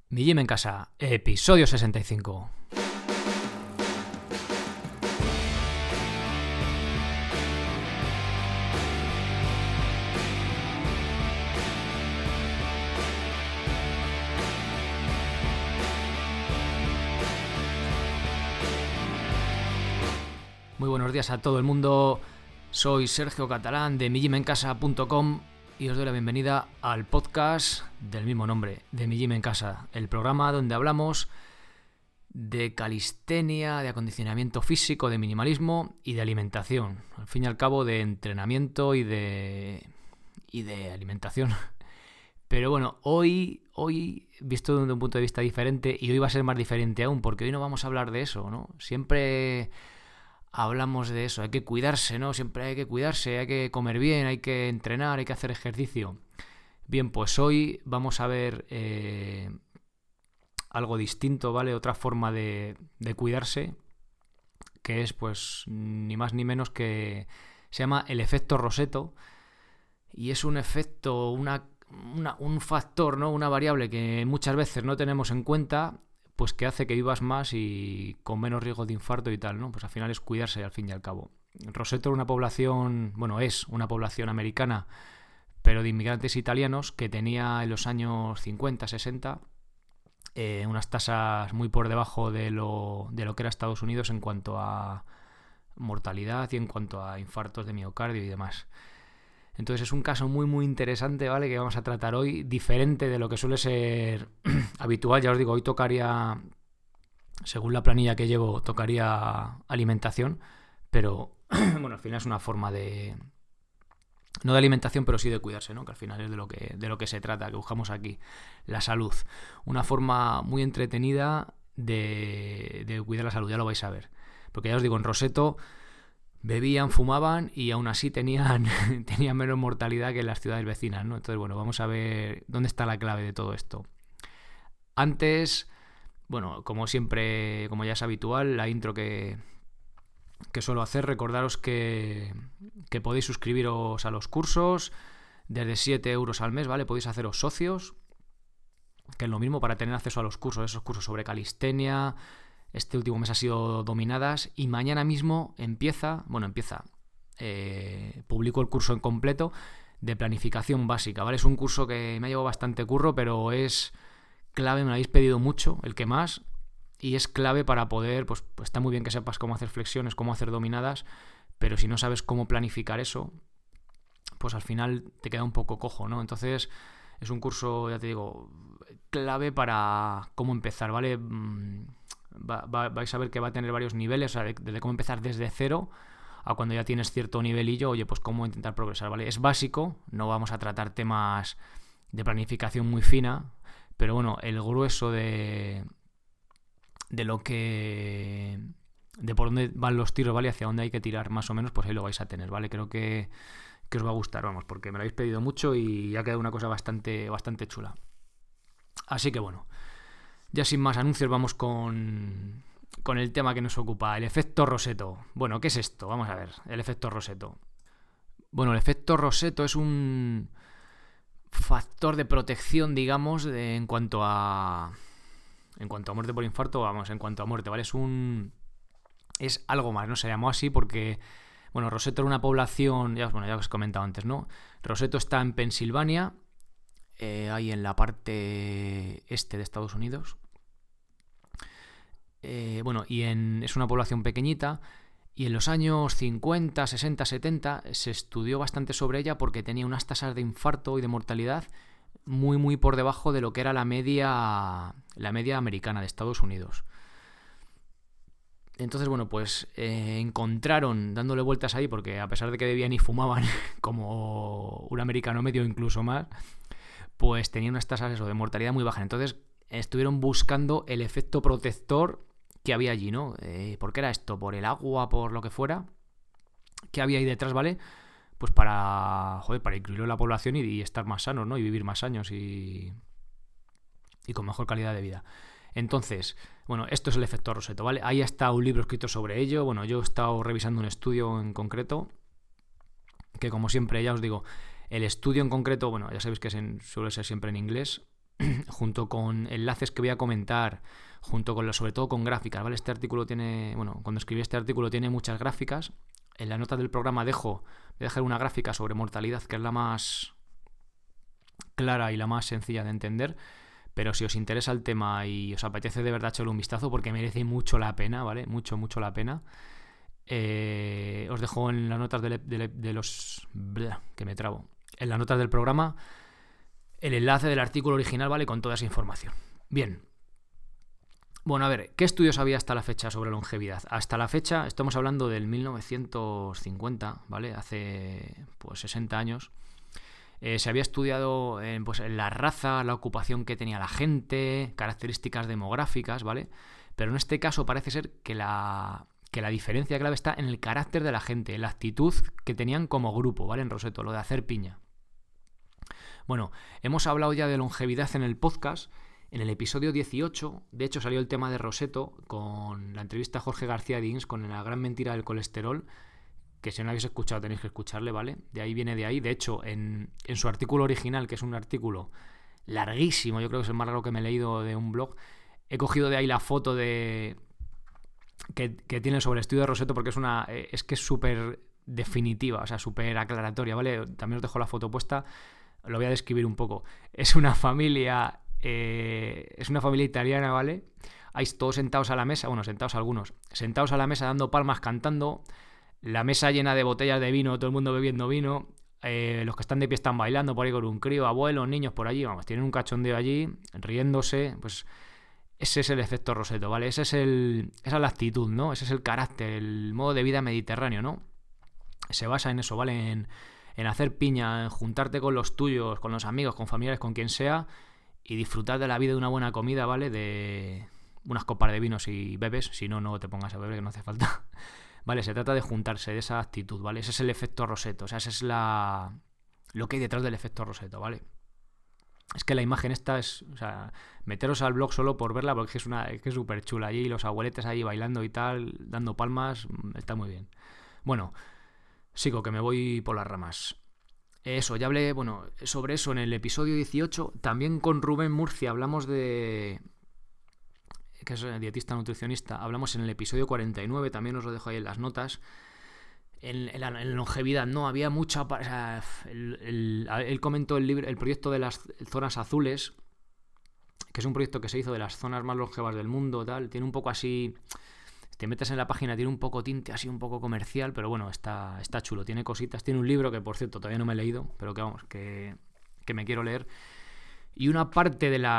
Mi Gym en Casa, episodio 65. Muy buenos días a todo el mundo. Soy Sergio Catalán de migymencasa.com y os doy la bienvenida al podcast del mismo nombre, de Mi Gym en Casa, el programa donde hablamos de calistenia, de acondicionamiento físico, de minimalismo y de alimentación. Al fin y al cabo, de entrenamiento y de alimentación. Pero bueno, hoy visto desde un punto de vista diferente, y hoy va a ser más diferente aún, porque hoy no vamos a hablar de eso, ¿no? Siempre hablamos de eso, hay que cuidarse, ¿no? Siempre hay que cuidarse, hay que comer bien, hay que entrenar, hay que hacer ejercicio. Bien, pues hoy vamos a ver algo distinto, ¿vale? Otra forma de cuidarse, que es pues ni más ni menos que se llama el efecto Rosetto, y es un efecto, un factor, ¿no? Una variable que muchas veces no tenemos en cuenta, pues que hace que vivas más y con menos riesgo de infarto y tal, ¿no? Pues al final es cuidarse al fin y al cabo. Rosetto era una población, bueno, es una población americana, pero de inmigrantes italianos, que tenía en los años 50, 60 unas tasas muy por debajo de lo que era Estados Unidos en cuanto a mortalidad y en cuanto a infartos de miocardio y demás. Entonces es un caso muy muy interesante, ¿vale? Que vamos a tratar hoy, diferente de lo que suele ser habitual. Ya os digo, hoy tocaría, según la planilla que llevo, tocaría alimentación, pero bueno, al final es una forma de, no de alimentación, pero sí de cuidarse, ¿no? Que al final es de lo que se trata, que buscamos aquí, la salud. Una forma muy entretenida de cuidar la salud, ya lo vais a ver. Porque ya os digo, en Rosetto bebían, fumaban y aún así tenían menos mortalidad que en las ciudades vecinas, ¿no? Entonces, bueno, vamos a ver dónde está la clave de todo esto. Antes, bueno, como siempre, como ya es habitual, la intro que suelo hacer, recordaros que podéis suscribiros a los cursos desde 7 euros al mes, ¿vale? Podéis haceros socios, que es lo mismo, para tener acceso a los cursos, esos cursos sobre calistenia. Este último mes ha sido dominadas y mañana mismo publico el curso en completo de planificación básica, ¿vale? Es un curso que me ha llevado bastante curro, pero es clave, me lo habéis pedido mucho, el que más, y es clave para poder, pues está muy bien que sepas cómo hacer flexiones, cómo hacer dominadas, pero si no sabes cómo planificar eso, pues al final te queda un poco cojo, ¿no? Entonces es un curso, ya te digo, clave para cómo empezar, ¿vale? Vais a ver que va a tener varios niveles, o sea, desde cómo empezar desde cero a cuando ya tienes cierto nivelillo, oye, pues cómo intentar progresar, ¿vale? Es básico, no vamos a tratar temas de planificación muy fina, pero bueno, el grueso de lo que, de por dónde van los tiros, ¿vale? Hacia dónde hay que tirar más o menos, pues ahí lo vais a tener, ¿vale? Creo que os va a gustar, vamos, porque me lo habéis pedido mucho y ha quedado una cosa bastante chula. Así que bueno, ya sin más anuncios vamos con el tema que nos ocupa, el efecto Rosetto. Bueno, ¿qué es esto? Vamos a ver, el efecto Rosetto. Bueno, el efecto Rosetto es un factor de protección, digamos, en cuanto a muerte por infarto, vamos, en cuanto a muerte, ¿vale? Es algo más, ¿no? Se llamó así porque, bueno, Rosetto era una población, ya os he comentado antes, ¿no? Rosetto está en Pensilvania, ahí en la parte este de Estados Unidos. Es una población pequeñita, y en los años 50, 60, 70 se estudió bastante sobre ella porque tenía unas tasas de infarto y de mortalidad muy muy por debajo de lo que era la media americana de Estados Unidos. Entonces, bueno, pues encontraron, dándole vueltas ahí, porque a pesar de que bebían y fumaban como un americano medio, incluso más, pues tenían unas tasas de mortalidad muy bajas. Entonces estuvieron buscando el efecto protector que había allí, ¿no? ¿Por qué era esto? ¿Por el agua? ¿Por lo que fuera? ¿Qué había ahí detrás, ¿vale? Pues para incluirlo en la población y estar más sanos, ¿no? Y vivir más años y con mejor calidad de vida. Entonces, bueno, esto es el efecto Rosetto, ¿vale? Ahí está un libro escrito sobre ello. Bueno, yo he estado revisando un estudio en concreto que, como siempre, ya os digo, el estudio en concreto, bueno, ya sabéis que suele ser siempre en inglés, junto con enlaces que voy a comentar, junto con sobre todo con gráficas, ¿vale? Este artículo tiene, bueno, cuando escribí este artículo tiene muchas gráficas. En las notas del programa voy a dejar una gráfica sobre mortalidad, que es la más clara y la más sencilla de entender. Pero si os interesa el tema y os apetece de verdad echarle un vistazo, porque merece mucho la pena, ¿vale? Mucho, mucho la pena. Os dejo en las notas de los... que me trabo. En las notas del programa el enlace del artículo original, ¿vale? Con toda esa información. Bien. Bueno, a ver, ¿qué estudios había hasta la fecha sobre longevidad? Hasta la fecha, estamos hablando del 1950, ¿vale? Hace, pues, 60 años. Se había estudiado pues, la raza, la ocupación que tenía la gente, características demográficas, ¿vale? Pero en este caso parece ser que la diferencia clave está en el carácter de la gente, en la actitud que tenían como grupo, ¿vale? En Roseto, lo de hacer piña. Bueno, hemos hablado ya de longevidad en el podcast. En el episodio 18, de hecho, salió el tema de Roseto con la entrevista a Jorge García Dins con la gran mentira del colesterol, que si no habéis escuchado tenéis que escucharle, ¿vale? De ahí viene de ahí. De hecho, en su artículo original, que es un artículo larguísimo, yo creo que es el más largo que me he leído de un blog, he cogido de ahí la foto que tiene sobre el estudio de Roseto, porque es que es súper definitiva, o sea, súper aclaratoria, ¿vale? También os dejo la foto puesta, lo voy a describir un poco. Es una familia italiana, ¿vale? Hay todos sentados a la mesa, bueno, sentados algunos, sentados a la mesa dando palmas, cantando, la mesa llena de botellas de vino, todo el mundo bebiendo vino, los que están de pie están bailando por ahí con un crío, abuelos, niños por allí, vamos, tienen un cachondeo allí, riéndose, pues ese es el efecto Roseto, ¿vale? Esa es la actitud, ¿no? Ese es el carácter, el modo de vida mediterráneo, ¿no? Se basa en eso, ¿vale? En hacer piña, en juntarte con los tuyos, con los amigos, con familiares, con quien sea, y disfrutar de la vida, de una buena comida, ¿vale? De unas copas de vino si bebes, si no, no te pongas a beber, que no hace falta. Vale, se trata de juntarse, de esa actitud, ¿vale? Ese es el efecto Roseto, o sea, ese es lo que hay detrás del efecto Roseto, ¿vale? Es que la imagen esta es, o sea, meteros al blog solo por verla, porque es súper chula allí, los abueletes ahí bailando y tal, dando palmas, está muy bien. Bueno, sigo, que me voy por las ramas. Eso, ya hablé, bueno, sobre eso en el episodio 18, también con Rubén Murcia hablamos que es dietista nutricionista, hablamos en el episodio 49, también os lo dejo ahí en las notas. En la longevidad, no, había mucha... O sea, él comentó el proyecto de las zonas azules, que es un proyecto que se hizo de las zonas más longevas del mundo, tal, tiene un poco así... Te metes en la página, tiene un poco tinte así un poco comercial, pero bueno, está chulo, tiene cositas, tiene un libro que por cierto todavía no me he leído, pero que vamos, que me quiero leer. Y una parte de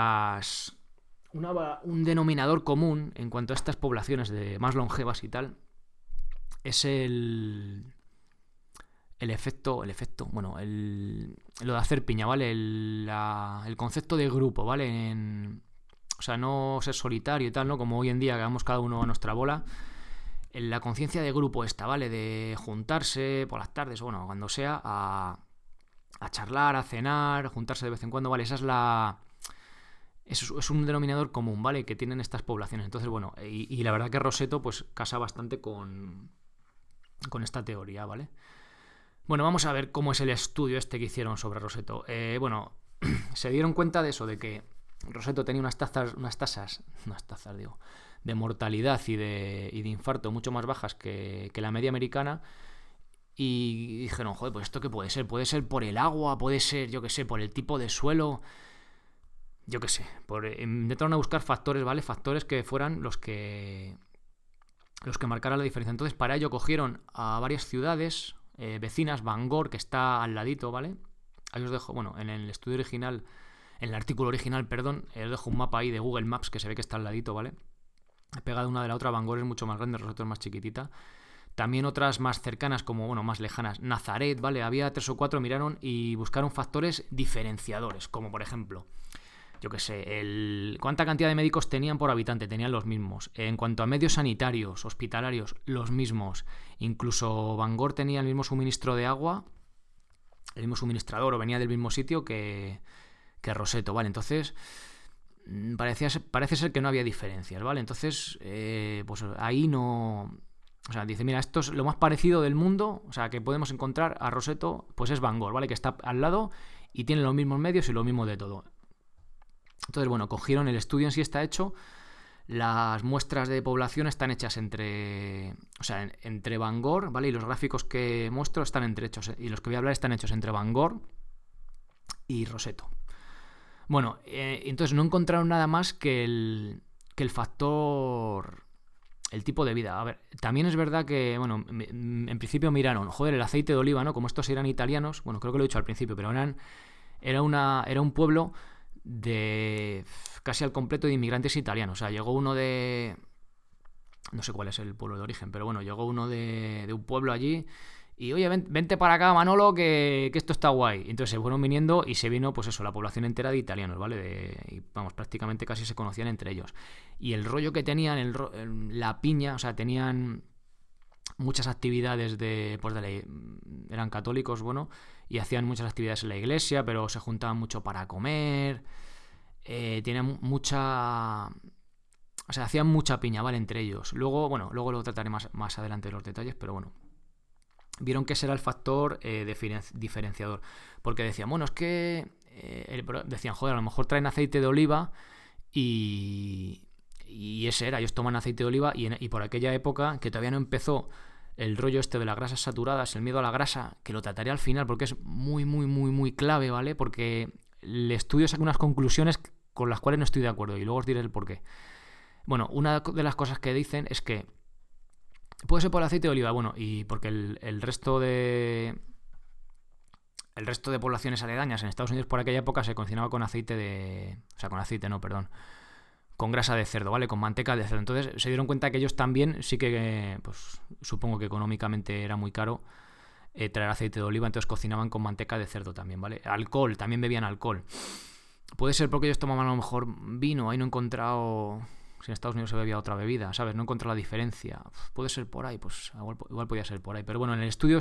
un denominador común en cuanto a estas poblaciones de más longevas y tal, es el efecto, bueno, lo de hacer piña, ¿vale? El concepto de grupo, ¿vale? O sea, no ser solitario y tal, ¿no? Como hoy en día que vamos cada uno a nuestra bola. En la conciencia de grupo esta, ¿vale? De juntarse por las tardes o bueno, cuando sea, a charlar, a cenar, juntarse de vez en cuando, ¿vale? Esa es un denominador común, ¿vale? Que tienen estas poblaciones. Entonces, bueno, y la verdad que Roseto pues casa bastante con esta teoría, ¿vale? Bueno, vamos a ver cómo es el estudio este que hicieron sobre Roseto. Bueno, se dieron cuenta de eso, de que Roseto tenía unas tasas de mortalidad y de infarto mucho más bajas que la media americana. Y dijeron, joder, pues esto qué puede ser. Puede ser por el agua, puede ser, yo qué sé, por el tipo de suelo. Yo qué sé. Intentaron a buscar factores, ¿vale? Factores que fueran los que marcaran la diferencia. Entonces, para ello cogieron a varias ciudades vecinas, Bangor, que está al ladito, ¿vale? Ahí os dejo, bueno, en el estudio original, en el artículo original, perdón, os dejo un mapa ahí de Google Maps que se ve que está al ladito, ¿vale? Pegada una de la otra, Bangor es mucho más grande, Roseto es más chiquitita. También otras más cercanas, como, bueno, más lejanas, Nazaret, ¿vale? Había 3 o 4, miraron y buscaron factores diferenciadores, como por ejemplo, yo qué sé, cuánta cantidad de médicos tenían por habitante, tenían los mismos. En cuanto a medios sanitarios, hospitalarios, los mismos. Incluso Bangor tenía el mismo suministro de agua, el mismo suministrador, o venía del mismo sitio que Roseto, ¿vale? Entonces, parece ser que no había diferencias, ¿vale? Entonces, pues ahí no... O sea, dice, mira, esto es lo más parecido del mundo, o sea, que podemos encontrar a Roseto, pues es Bangor, ¿vale? Que está al lado y tiene los mismos medios y lo mismo de todo. Entonces, bueno, cogieron, el estudio en sí está hecho, las muestras de población están hechas entre Bangor, ¿vale? Y los gráficos que muestro están hechos, y los que voy a hablar están hechos entre Bangor y Roseto. Bueno, entonces no encontraron nada más que el factor, el tipo de vida. A ver, también es verdad que, bueno, en principio miraron, joder, el aceite de oliva, ¿no? Como estos eran italianos, bueno, creo que lo he dicho al principio, pero era un pueblo de casi al completo de inmigrantes italianos. O sea, llegó uno de... No sé cuál es el pueblo de origen, pero bueno, llegó uno de un pueblo allí y, oye, vente para acá, Manolo, que esto está guay. Entonces se fueron viniendo y se vino, pues eso, la población entera de italianos, ¿vale? Y vamos, prácticamente casi se conocían entre ellos. Y el rollo que tenían, la piña, o sea, tenían muchas actividades eran católicos, bueno, y hacían muchas actividades en la iglesia, pero se juntaban mucho para comer, tenían mucha... O sea, hacían mucha piña, ¿vale? Entre ellos. Luego lo trataré más adelante los detalles, pero bueno. Vieron que ese era el factor diferenciador. Porque decían, bueno, es que... decían, joder, a lo mejor traen aceite de oliva y ese era, ellos toman aceite de oliva y por aquella época, que todavía no empezó el rollo este de las grasas saturadas, el miedo a la grasa, que lo trataré al final porque es muy, muy, muy, muy clave, ¿vale? Porque el estudio saca unas conclusiones con las cuales no estoy de acuerdo y luego os diré el porqué. Bueno, una de las cosas que dicen es que puede ser por el aceite de oliva, bueno, y porque el resto de poblaciones aledañas en Estados Unidos por aquella época se cocinaba con con grasa de cerdo, ¿vale? Con manteca de cerdo. Entonces se dieron cuenta que ellos también sí que, pues supongo que económicamente era muy caro traer aceite de oliva, entonces cocinaban con manteca de cerdo también, ¿vale? Alcohol, también bebían alcohol. Puede ser porque ellos tomaban a lo mejor vino, ahí no he encontrado... Si en Estados Unidos se bebía otra bebida, ¿sabes? No he encontrado la diferencia. Puede ser por ahí, pues igual podía ser por ahí. Pero bueno, en el estudio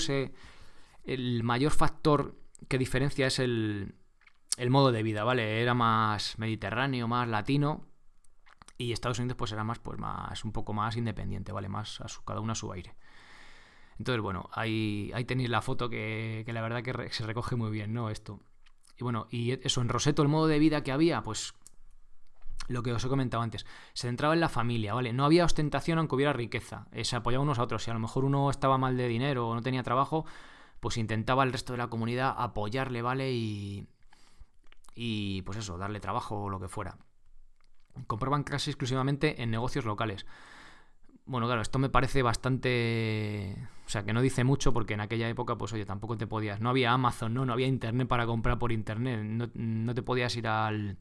el mayor factor que diferencia es el modo de vida, ¿vale? Era más mediterráneo, más latino, y Estados Unidos pues era más un poco más independiente, ¿vale? Más cada uno a su aire. Entonces, bueno, ahí tenéis la foto que la verdad que se recoge muy bien, ¿no? Esto. Y bueno, y eso, en Roseto el modo de vida que había, pues lo que os he comentado antes, se centraba en la familia, ¿vale? No había ostentación aunque hubiera riqueza, se apoyaban unos a otros. Si a lo mejor uno estaba mal de dinero o no tenía trabajo, pues intentaba el resto de la comunidad apoyarle, ¿vale? Y pues eso, darle trabajo o lo que fuera. Compraban casi exclusivamente en negocios locales. Bueno, claro, esto me parece bastante... O sea, que no dice mucho porque en aquella época, pues oye, tampoco te podías... No había Amazon, no había internet para comprar por internet. No te podías ir al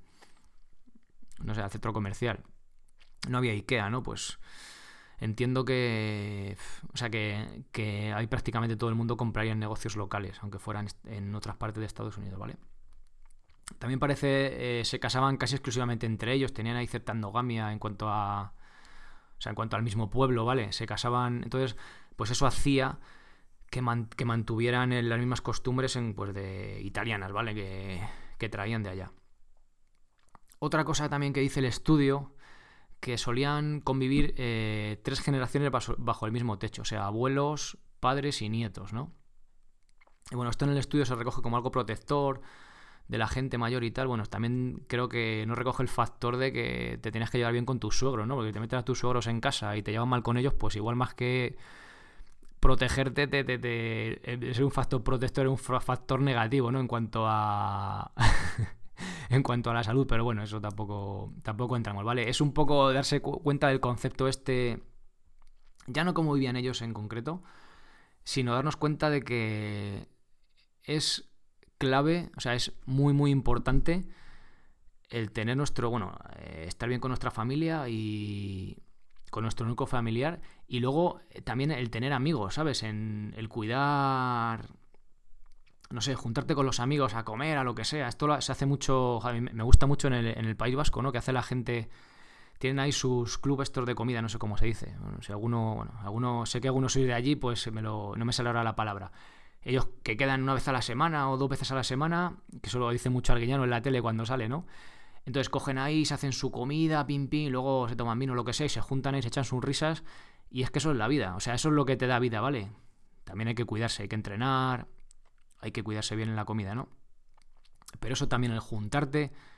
centro comercial. No había IKEA, ¿no? Pues entiendo que... O sea, que ahí prácticamente todo el mundo compraría en negocios locales, aunque fueran en otras partes de Estados Unidos, ¿vale? También parece se casaban casi exclusivamente entre ellos, tenían ahí cierta endogamia en cuanto a... O sea, en cuanto al mismo pueblo, ¿vale? Se casaban... Entonces, pues eso hacía que mantuvieran las mismas costumbres de italianas, ¿vale? Que traían de allá. Otra cosa también que dice el estudio, que solían convivir 3 generaciones bajo el mismo techo, o sea, abuelos, padres y nietos, ¿no? Y bueno, esto en el estudio se recoge como algo protector de la gente mayor y tal. Bueno, también creo que no recoge el factor de que te tienes que llevar bien con tus suegros, ¿no? Porque te metes a tus suegros en casa y te llevan mal con ellos, pues igual más que protegerte, ser un factor protector es un factor negativo, ¿no? En cuanto a... en cuanto a la salud, pero bueno, eso tampoco entramos, ¿vale? Es un poco darse cuenta del concepto este, ya no cómo vivían ellos en concreto, sino darnos cuenta de que es clave, o sea, es muy, muy importante el tener estar bien con nuestra familia y con nuestro núcleo familiar, y luego también el tener amigos, ¿sabes? En el cuidar... No sé, juntarte con los amigos a comer, a lo que sea. Esto se hace mucho... A mí me gusta mucho en el País Vasco, ¿no? Que hace la gente... Tienen ahí sus clubes estos de comida, no sé cómo se dice. Bueno, si alguno sé que algunos sois de allí, pues no me sale ahora la palabra. Ellos que quedan una vez a la semana o 2 veces a la semana, que eso lo dice mucho Arguiñano en la tele cuando sale, ¿no? Entonces cogen ahí, se hacen su comida, pim, y luego se toman vino, lo que sea, y se juntan y se echan sus risas. Y es que eso es la vida. O sea, eso es lo que te da vida, ¿vale? También hay que cuidarse, hay que entrenar... Hay que cuidarse bien en la comida, ¿no? Pero eso también, el juntarte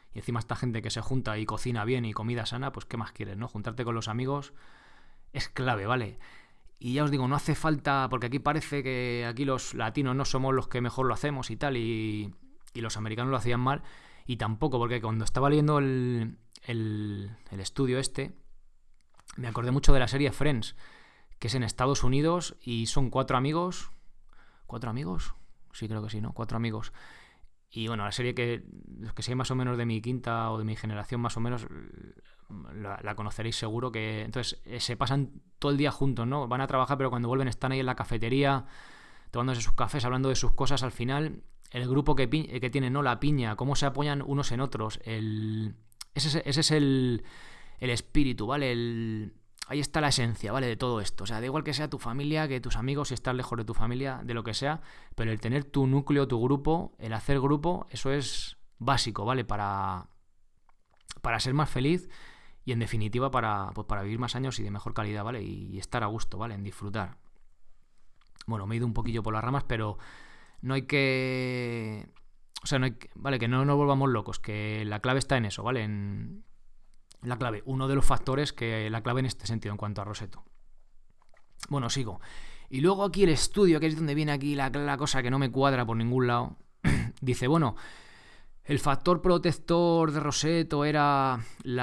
y encima esta gente que se junta y cocina bien y comida sana, pues ¿qué más quieres, no? Juntarte con los amigos es clave, ¿vale? Y ya os digo, no hace falta, porque aquí parece que aquí los latinos no somos los que mejor lo hacemos y tal, y los americanos lo hacían mal, y tampoco, porque cuando estaba leyendo el estudio este, me acordé mucho de la serie Friends, que es en Estados Unidos y son 4 amigos. ¿4 amigos? Sí, creo que sí, ¿no? 4 amigos. Y bueno, la serie que los que seáis más o menos de mi quinta o de mi generación más o menos la conoceréis seguro, que entonces se pasan todo el día juntos, ¿no? Van a trabajar, pero cuando vuelven están ahí en la cafetería tomándose sus cafés, hablando de sus cosas. Al final, el grupo que tienen, ¿no? La piña, cómo se apoyan unos en otros. Ese es el espíritu, ¿vale? Ahí está la esencia, ¿vale? De todo esto. O sea, da igual que sea tu familia, que tus amigos, si estás lejos de tu familia, de lo que sea, pero el tener tu núcleo, tu grupo, el hacer grupo, eso es básico, ¿vale? Para ser más feliz y, en definitiva, para vivir más años y de mejor calidad, ¿vale? Y estar a gusto, ¿vale? En disfrutar. Bueno, me he ido un poquillo por las ramas, pero no hay que... O sea, ¿vale? Que no nos volvamos locos, que la clave está en eso, ¿vale? En la clave, uno de los factores que la clave en este sentido en cuanto a Rosetto. Bueno, sigo. Y luego aquí el estudio, que es donde viene aquí la cosa que no me cuadra por ningún lado, dice, bueno, el factor protector de Rosetto era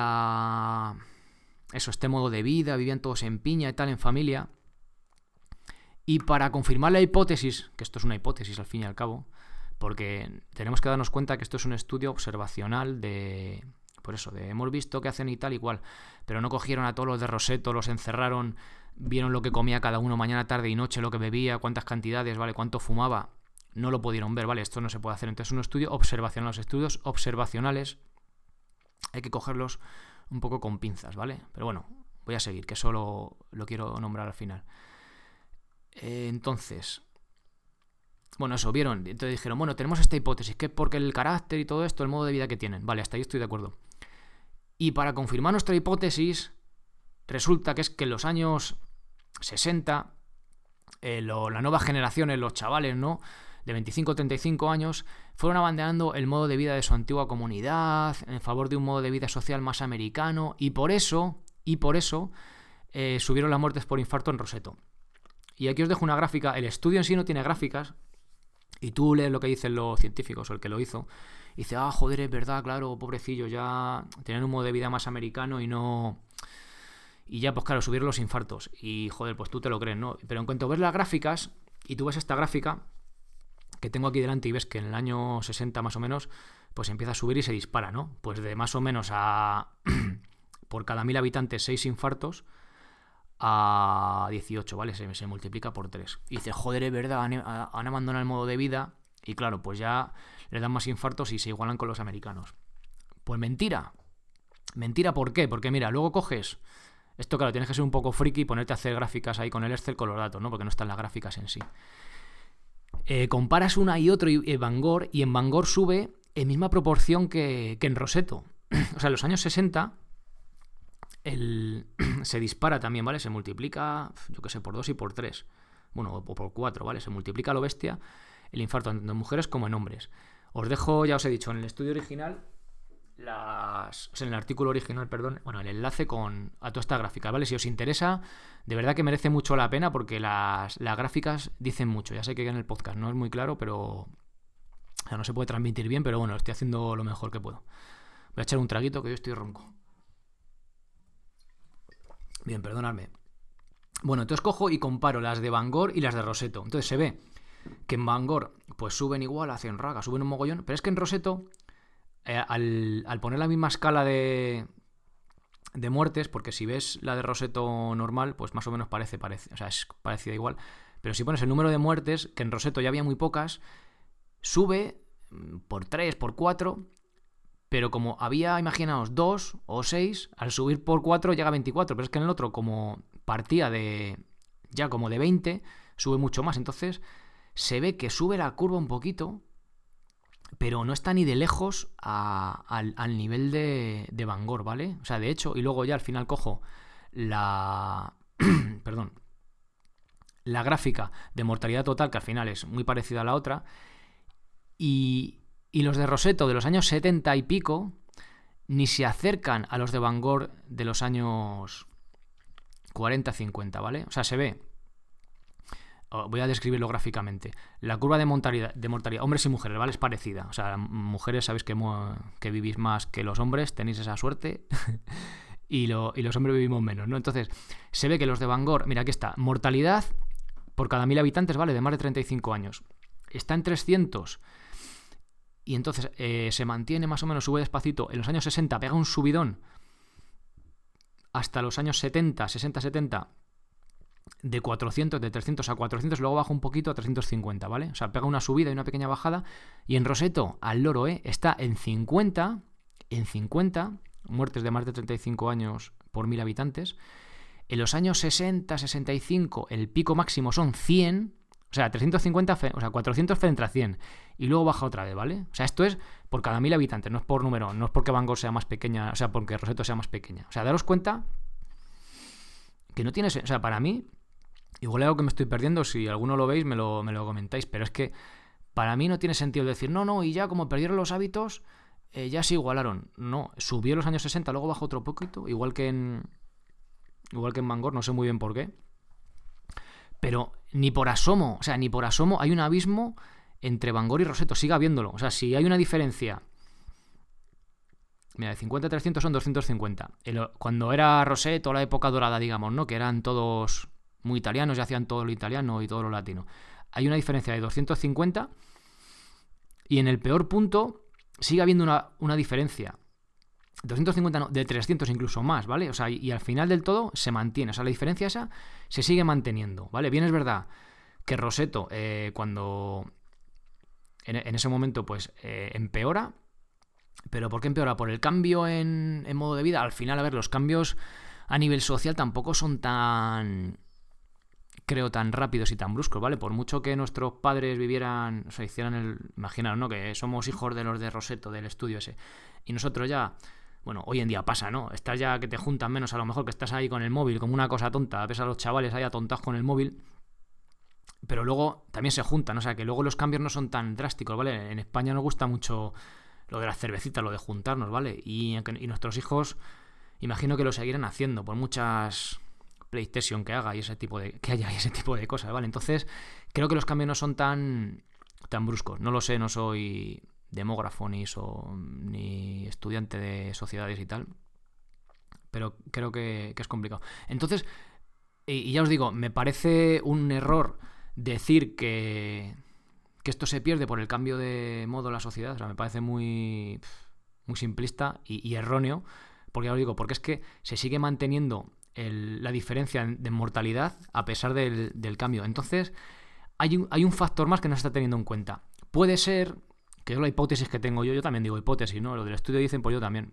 este modo de vida, vivían todos en piña y tal, en familia. Y para confirmar la hipótesis, que esto es una hipótesis al fin y al cabo, porque tenemos que darnos cuenta que esto es un estudio observacional de... Por eso, hemos visto que hacen y tal y cual, pero no cogieron a todos los de Rosetto, los encerraron, vieron lo que comía cada uno mañana, tarde y noche, lo que bebía, cuántas cantidades, ¿vale? Cuánto fumaba. No lo pudieron ver, ¿vale? Esto no se puede hacer. Entonces, un estudio observacional. Los estudios observacionales hay que cogerlos un poco con pinzas, ¿vale? Pero bueno, voy a seguir, que eso lo quiero nombrar al final. Entonces... Bueno, eso, vieron. Entonces dijeron, bueno, tenemos esta hipótesis, que es porque el carácter y todo esto, el modo de vida que tienen. Vale, hasta ahí estoy de acuerdo. Y para confirmar nuestra hipótesis, resulta que es que en los años 60, la nueva generación, los chavales, ¿no? De 25 o 35 años, fueron abanderando el modo de vida de su antigua comunidad, en favor de un modo de vida social más americano, y por eso subieron las muertes por infarto en Rosetto. Y aquí os dejo una gráfica. El estudio en sí no tiene gráficas, y tú lees lo que dicen los científicos o el que lo hizo, y dice, joder, es verdad, claro, pobrecillos, ya tenían un modo de vida más americano y no... Y ya, pues claro, subieron los infartos. Y joder, pues tú te lo crees, ¿no? Pero en cuanto ves las gráficas, y tú ves esta gráfica que tengo aquí delante y ves que en el año 60 más o menos, pues empieza a subir y se dispara, ¿no? Pues de más o menos a... por cada 1000 habitantes 6 infartos a 18, ¿vale? Se multiplica por 3. Y dices, joder, es verdad, han abandonado el modo de vida y claro, pues ya le dan más infartos y se igualan con los americanos. Pues mentira. Mentira, ¿por qué? Porque mira, luego coges... Esto, claro, tienes que ser un poco friki y ponerte a hacer gráficas ahí con el Excel con los datos, ¿no? Porque no están las gráficas en sí. Comparas una y otra y Bangor, y en Bangor sube en misma proporción que en Rosetto. O sea, en los años 60... se dispara también, ¿vale? Se multiplica, yo qué sé, por 2 y por 3. Bueno, o por 4, ¿vale? Se multiplica a lo bestia el infarto, tanto en mujeres como en hombres. Os dejo, ya os he dicho, en el estudio original, en el artículo original, perdón, bueno, el enlace a toda esta gráfica, ¿vale? Si os interesa, de verdad que merece mucho la pena porque las gráficas dicen mucho. Ya sé que en el podcast no es muy claro, pero... O sea, no se puede transmitir bien, pero bueno, estoy haciendo lo mejor que puedo. Voy a echar un traguito que yo estoy ronco. Bien, perdonadme. Bueno, entonces cojo y comparo las de Bangor y las de Rosetto. Entonces se ve que en Bangor pues suben igual, hacen raga, suben un mogollón, pero es que en Rosetto, al poner la misma escala de muertes, porque si ves la de Rosetto normal, pues más o menos parece, o sea, es parecida igual, pero si pones el número de muertes, que en Rosetto ya había muy pocas, sube por 3, por 4... Pero como había, imaginaos, 2 o 6, al subir por 4 llega a 24. Pero es que en el otro, como partía ya como de 20, sube mucho más. Entonces se ve que sube la curva un poquito, pero no está ni de lejos al nivel de Bangor, ¿vale? O sea, de hecho, y luego ya al final cojo perdón, la gráfica de mortalidad total, que al final es muy parecida a la otra, y los de Rosetto de los años 70 y pico ni se acercan a los de Van Gogh de los años 40-50, ¿vale? O sea, se ve. Voy a describirlo gráficamente. La curva de mortalidad, hombres y mujeres, ¿vale? Es parecida. O sea, mujeres sabéis que vivís más que los hombres, tenéis esa suerte. y los hombres vivimos menos, ¿no? Entonces, se ve que los de Van Gogh, mira, aquí está, mortalidad por cada 1000 habitantes, ¿vale? De más de 35 años. Está en 300. Y entonces se mantiene más o menos, sube despacito. En los años 60 pega un subidón hasta los años 60-70, de 300 a 400, luego baja un poquito a 350, ¿vale? O sea, pega una subida y una pequeña bajada. Y en Roseto, al loro, está en 50, muertes de más de 35 años por 1000 habitantes. En los años 60-65, el pico máximo son 100, o sea, 350, o sea, 400 frente a 100. Y luego baja otra vez, ¿vale? O sea, esto es por cada 1000 habitantes, no es por número, no es porque Van Gogh sea más pequeña, o sea, porque Roseto sea más pequeña. O sea, daros cuenta que no tiene... O sea, para mí, igual es algo que me estoy perdiendo, si alguno lo veis me lo comentáis, pero es que para mí no tiene sentido decir, no, y ya como perdieron los hábitos, ya se igualaron. No, subió en los años 60, luego bajó otro poquito, igual que en Van Gogh, no sé muy bien por qué. Pero ni por asomo hay un abismo entre Van Gogh y Roseto, siga viéndolo. O sea, si hay una diferencia, mira, de 50 a 300 son 250. Cuando era Roseto, la época dorada, digamos, ¿no? Que eran todos muy italianos y hacían todo lo italiano y todo lo latino. Hay una diferencia de 250 y en el peor punto sigue habiendo una diferencia. 250 no, de 300 incluso más, ¿vale? O sea, y al final del todo se mantiene. O sea, la diferencia esa se sigue manteniendo, ¿vale? Bien es verdad que Roseto, cuando en ese momento, pues, empeora. ¿Pero por qué empeora? Por el cambio en modo de vida. Al final, a ver, los cambios a nivel social tampoco son tan rápidos y tan bruscos, ¿vale? Por mucho que nuestros padres vivieran, o sea, hicieran imaginaros, ¿no? Que somos hijos de los de Roseto, del estudio ese. Y nosotros ya... Bueno, hoy en día pasa, ¿no? Estás ya que te juntan menos, a lo mejor que estás ahí con el móvil, como una cosa tonta. Ves a los chavales ahí atontados con el móvil. Pero luego también se juntan, o sea, que luego los cambios no son tan drásticos, ¿vale? En España nos gusta mucho lo de las cervecitas, lo de juntarnos, ¿vale? Y nuestros hijos, imagino que lo seguirán haciendo, por muchas PlayStation que haya y ese tipo de cosas, ¿vale? Entonces, creo que los cambios no son tan bruscos. No lo sé, no soy demógrafo ni estudiante de sociedades y tal, pero creo que es complicado. Entonces, y ya os digo, me parece un error decir que esto se pierde por el cambio de modo en la sociedad. O sea, me parece muy simplista y erróneo, porque ya os digo, porque es que se sigue manteniendo la diferencia de mortalidad a pesar del cambio. Entonces, hay un factor más que no se está teniendo en cuenta. Puede ser, que es la hipótesis que tengo yo también digo hipótesis, ¿no? Lo del estudio dicen, pues yo también.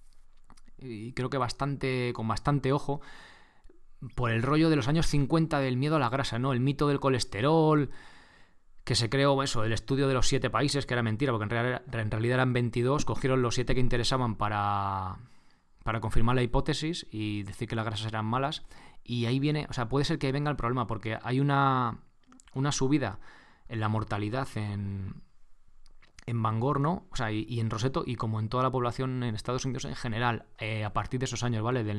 Y creo que con bastante ojo, por el rollo de los años 50 del miedo a la grasa, ¿no? El mito del colesterol, que se creó eso, el estudio de los 7 países, que era mentira, porque en realidad eran 22, cogieron los 7 que interesaban para confirmar la hipótesis y decir que las grasas eran malas. Y ahí viene, o sea, puede ser que ahí venga el problema, porque hay una subida en la mortalidad en Van Gogh, ¿no? O sea, y en Roseto, y como en toda la población en Estados Unidos en general, a partir de esos años, ¿vale? Del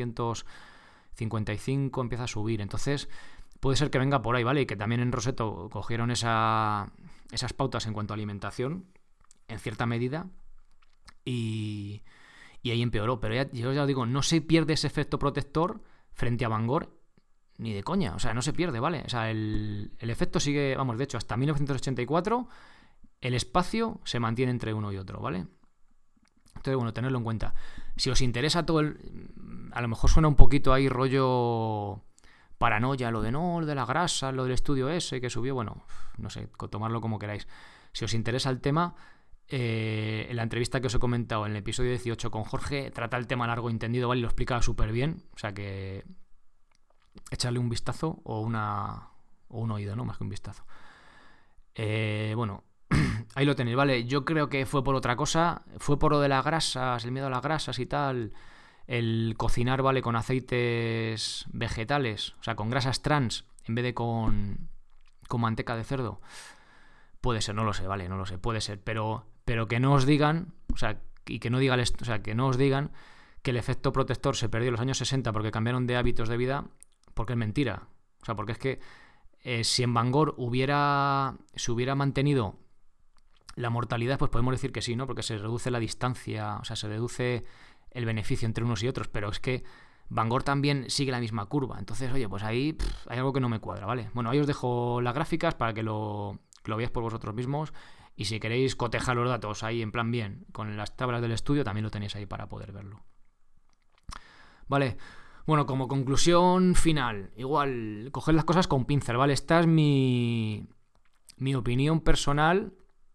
1955 empieza a subir. Entonces, puede ser que venga por ahí, ¿vale? Y que también en Roseto cogieron esas pautas en cuanto a alimentación, en cierta medida, y ahí empeoró. Pero yo ya os digo, no se pierde ese efecto protector frente a Van Gogh ni de coña. O sea, no se pierde, ¿vale? O sea, el efecto sigue, vamos, de hecho, hasta 1984 el espacio se mantiene entre uno y otro, ¿vale? Entonces, bueno, tenerlo en cuenta. Si os interesa todo a lo mejor suena un poquito ahí rollo paranoia, lo de la grasa, lo del estudio ese que subió, bueno, no sé, tomarlo como queráis. Si os interesa el tema, en la entrevista que os he comentado en el episodio 18 con Jorge, trata el tema largo y entendido, ¿vale? Y lo explica súper bien, o sea que echarle un vistazo o un oído, ¿no? Más que un vistazo. Bueno, ahí lo tenéis, ¿vale? Yo creo que fue por otra cosa, fue por lo de las grasas, el miedo a las grasas y tal, el cocinar, ¿vale? Con aceites vegetales, o sea, con grasas trans en vez de con manteca de cerdo. Puede ser, no lo sé, ¿vale? No lo sé, puede ser, pero que no os digan, o sea, y que no diga o sea, que no os digan que el efecto protector se perdió en los años 60 porque cambiaron de hábitos de vida, porque es mentira. O sea, porque es que si en Bangor se hubiera mantenido la mortalidad, pues podemos decir que sí, ¿no? Porque se reduce la distancia, o sea, se reduce el beneficio entre unos y otros, pero es que Bangor también sigue la misma curva. Entonces, oye, pues ahí hay algo que no me cuadra, ¿vale? Bueno, ahí os dejo las gráficas para que lo veáis por vosotros mismos. Y si queréis cotejar los datos ahí en plan bien con las tablas del estudio, también lo tenéis ahí para poder verlo. Vale, bueno, como conclusión final, igual, coger las cosas con pinzas, ¿vale? Esta es mi opinión personal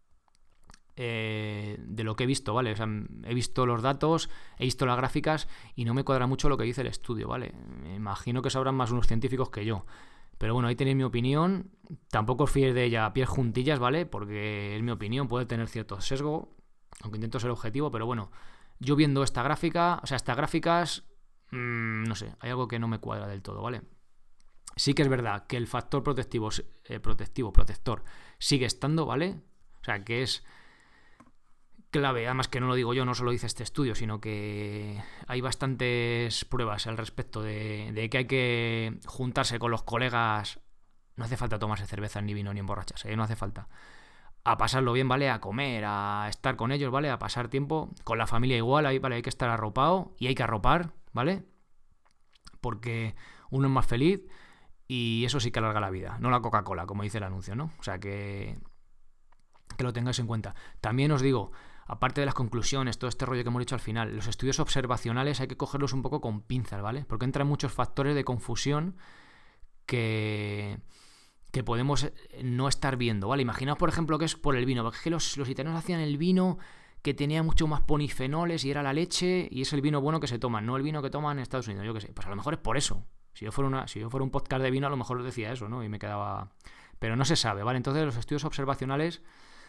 de lo que he visto, ¿vale? O sea, he visto los datos, he visto las gráficas y no me cuadra mucho lo que dice el estudio, ¿vale? Me imagino que sabrán más unos científicos que yo. Pero bueno, ahí tenéis mi opinión. Tampoco os fiéis de ella a pies juntillas, ¿vale? Porque es mi opinión, puede tener cierto sesgo, aunque intento ser objetivo, pero bueno, yo viendo esta gráfica, o sea, estas gráficas, no sé, hay algo que no me cuadra del todo, ¿vale? Sí que es verdad que el factor protector, sigue estando, ¿vale? O sea, que es clave, además que no lo digo yo, no solo dice este estudio, sino que hay bastantes pruebas al respecto de que hay que juntarse con los colegas, no hace falta tomarse cerveza ni vino ni emborracharse, no hace falta, a pasarlo bien, ¿vale? A comer, a estar con ellos, ¿vale? A pasar tiempo, con la familia igual, ahí, ¿vale? Hay que estar arropado y hay que arropar, ¿vale? Porque uno es más feliz y eso sí que alarga la vida, no la Coca-Cola, como dice el anuncio, ¿no? O sea, que lo tengáis en cuenta. También os digo, aparte de las conclusiones, todo este rollo que hemos dicho al final, los estudios observacionales hay que cogerlos un poco con pinzas, ¿vale? Porque entran muchos factores de confusión que podemos no estar viendo, ¿vale? Imaginaos, por ejemplo, que es por el vino, porque es que los italianos hacían el vino que tenía mucho más polifenoles y era la leche, y es el vino bueno que se toman, no el vino que toman en Estados Unidos, yo qué sé. Pues a lo mejor es por eso. Si yo fuera un podcast de vino, a lo mejor os decía eso, ¿no? Y me quedaba... Pero no se sabe, ¿vale? Entonces los estudios observacionales...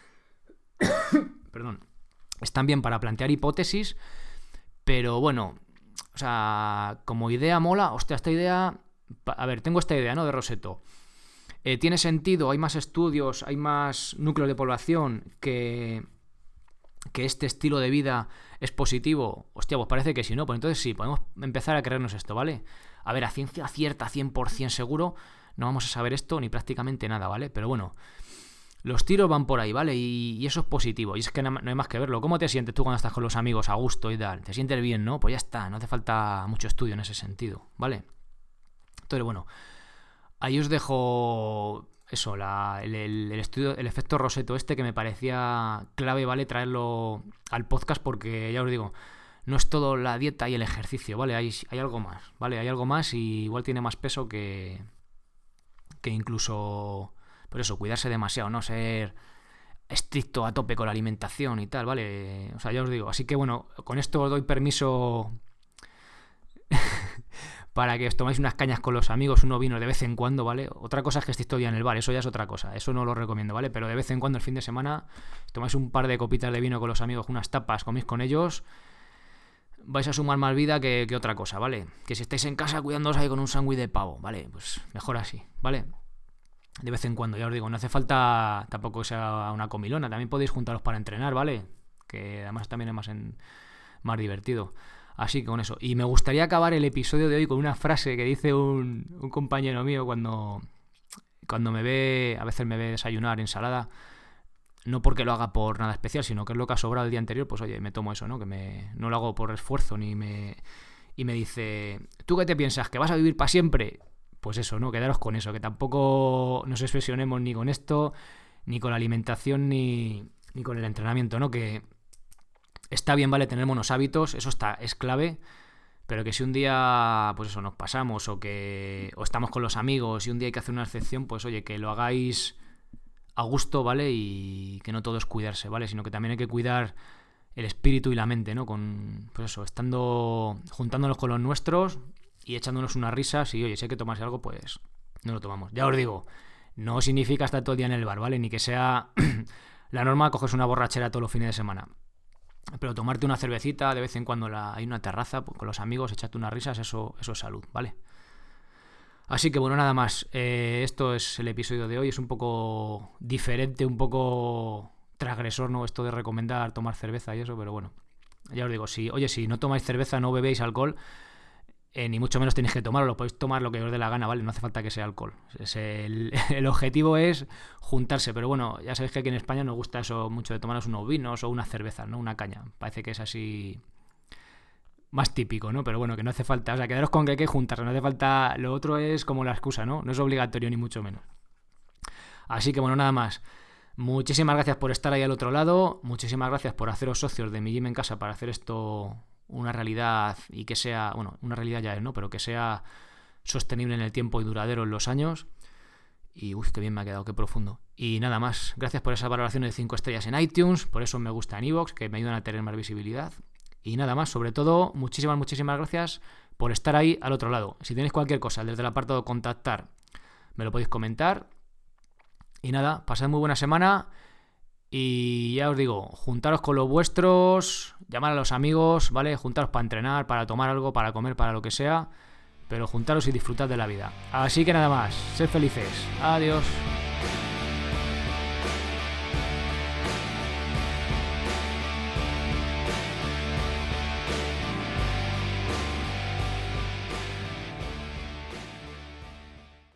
Perdón. Están bien para plantear hipótesis, pero bueno, o sea, como idea mola, hostia, esta idea... A ver, tengo esta idea, ¿no? De Rosetto. ¿Tiene sentido? ¿Hay más estudios? ¿Hay más núcleos de población que este estilo de vida es positivo? Hostia, pues parece que sí, ¿no? Pues entonces sí, podemos empezar a creernos esto, ¿vale? A ver, a ciencia cierta, 100% seguro, no vamos a saber esto ni prácticamente nada, ¿vale? Pero bueno, los tiros van por ahí, ¿vale? Y eso es positivo. Y es que no hay más que verlo. ¿Cómo te sientes tú cuando estás con los amigos a gusto y tal? ¿Te sientes bien, no? Pues ya está, no hace falta mucho estudio en ese sentido, ¿vale? Entonces, bueno, ahí os dejo eso, el estudio, el efecto Rosetto este que me parecía clave, ¿vale? Traerlo al podcast porque, ya os digo, no es todo la dieta y el ejercicio, ¿vale? Hay algo más, ¿vale? Hay algo más y igual tiene más peso que incluso... Por eso, cuidarse demasiado, no ser estricto a tope con la alimentación y tal, ¿vale? O sea, ya os digo. Así que bueno, con esto os doy permiso para que os tomáis unas cañas con los amigos, unos vinos de vez en cuando, ¿vale? Otra cosa es que estéis todo el día en el bar, eso ya es otra cosa, eso no lo recomiendo, ¿vale? Pero de vez en cuando, el fin de semana, tomáis un par de copitas de vino con los amigos, unas tapas, coméis con ellos, vais a sumar más vida que otra cosa, ¿vale? Que si estáis en casa cuidándoos ahí con un sándwich de pavo, ¿vale? Pues mejor así, ¿vale? De vez en cuando, ya os digo, no hace falta tampoco que sea una comilona, también podéis juntaros para entrenar, ¿vale? Que además también es más divertido. Así que con eso. Y me gustaría acabar el episodio de hoy con una frase que dice un compañero mío cuando me ve, a veces me ve desayunar ensalada, no porque lo haga por nada especial, sino que es lo que ha sobrado el día anterior, pues oye, me tomo eso, ¿no? No lo hago por esfuerzo, y me dice, ¿tú qué te piensas? ¿Que vas a vivir para siempre? Pues eso, ¿no? Quedaros con eso, que tampoco nos obsesionemos ni con esto, ni con la alimentación, ni con el entrenamiento, ¿no? Que está bien, vale, tener buenos hábitos, eso es clave, pero que si un día, pues eso, nos pasamos o estamos con los amigos y un día hay que hacer una excepción, pues oye, que lo hagáis a gusto, ¿vale? Y que no todo es cuidarse, ¿vale? Sino que también hay que cuidar el espíritu y la mente, ¿no? Pues eso, juntándonos con los nuestros y echándonos unas risas y, oye, si hay que tomarse algo, pues no lo tomamos. Ya os digo, no significa estar todo el día en el bar, ¿vale? Ni que sea la norma coges una borrachera todos los fines de semana. Pero tomarte una cervecita de vez en cuando hay una terraza con los amigos, echarte unas risas, eso es salud, ¿vale? Así que bueno, nada más. Esto es el episodio de hoy. Es un poco diferente, un poco transgresor, ¿no? Esto de recomendar tomar cerveza y eso, pero bueno. Ya os digo, si no tomáis cerveza, no bebéis alcohol, ni mucho menos tenéis que tomarlo, lo podéis tomar lo que os dé la gana, ¿vale? No hace falta que sea alcohol. El objetivo es juntarse, pero bueno, ya sabéis que aquí en España nos gusta eso mucho de tomarnos unos vinos o unas cervezas, ¿no? Una caña. Parece que es así más típico, ¿no? Pero bueno, que no hace falta, o sea, quedaros con que hay que juntarse, no hace falta, lo otro es como la excusa, ¿no? No es obligatorio ni mucho menos. Así que bueno, nada más. Muchísimas gracias por estar ahí al otro lado, muchísimas gracias por haceros socios de Mi Gym en Casa para hacer esto una realidad y que sea, bueno, una realidad ya es, ¿no? Pero que sea sostenible en el tiempo y duradero en los años. Y uy, qué bien me ha quedado, qué profundo. Y nada más, gracias por esas valoraciones de 5 estrellas en iTunes, por eso me gusta en iVoox, que me ayudan a tener más visibilidad. Y nada más, sobre todo, muchísimas gracias por estar ahí al otro lado. Si tenéis cualquier cosa desde el apartado de contactar, me lo podéis comentar. Y nada, pasad muy buena semana. Y ya os digo, juntaros con los vuestros, llamar a los amigos, ¿vale? Juntaros para entrenar, para tomar algo, para comer, para lo que sea. Pero juntaros y disfrutad de la vida. Así que nada más, sed felices. Adiós.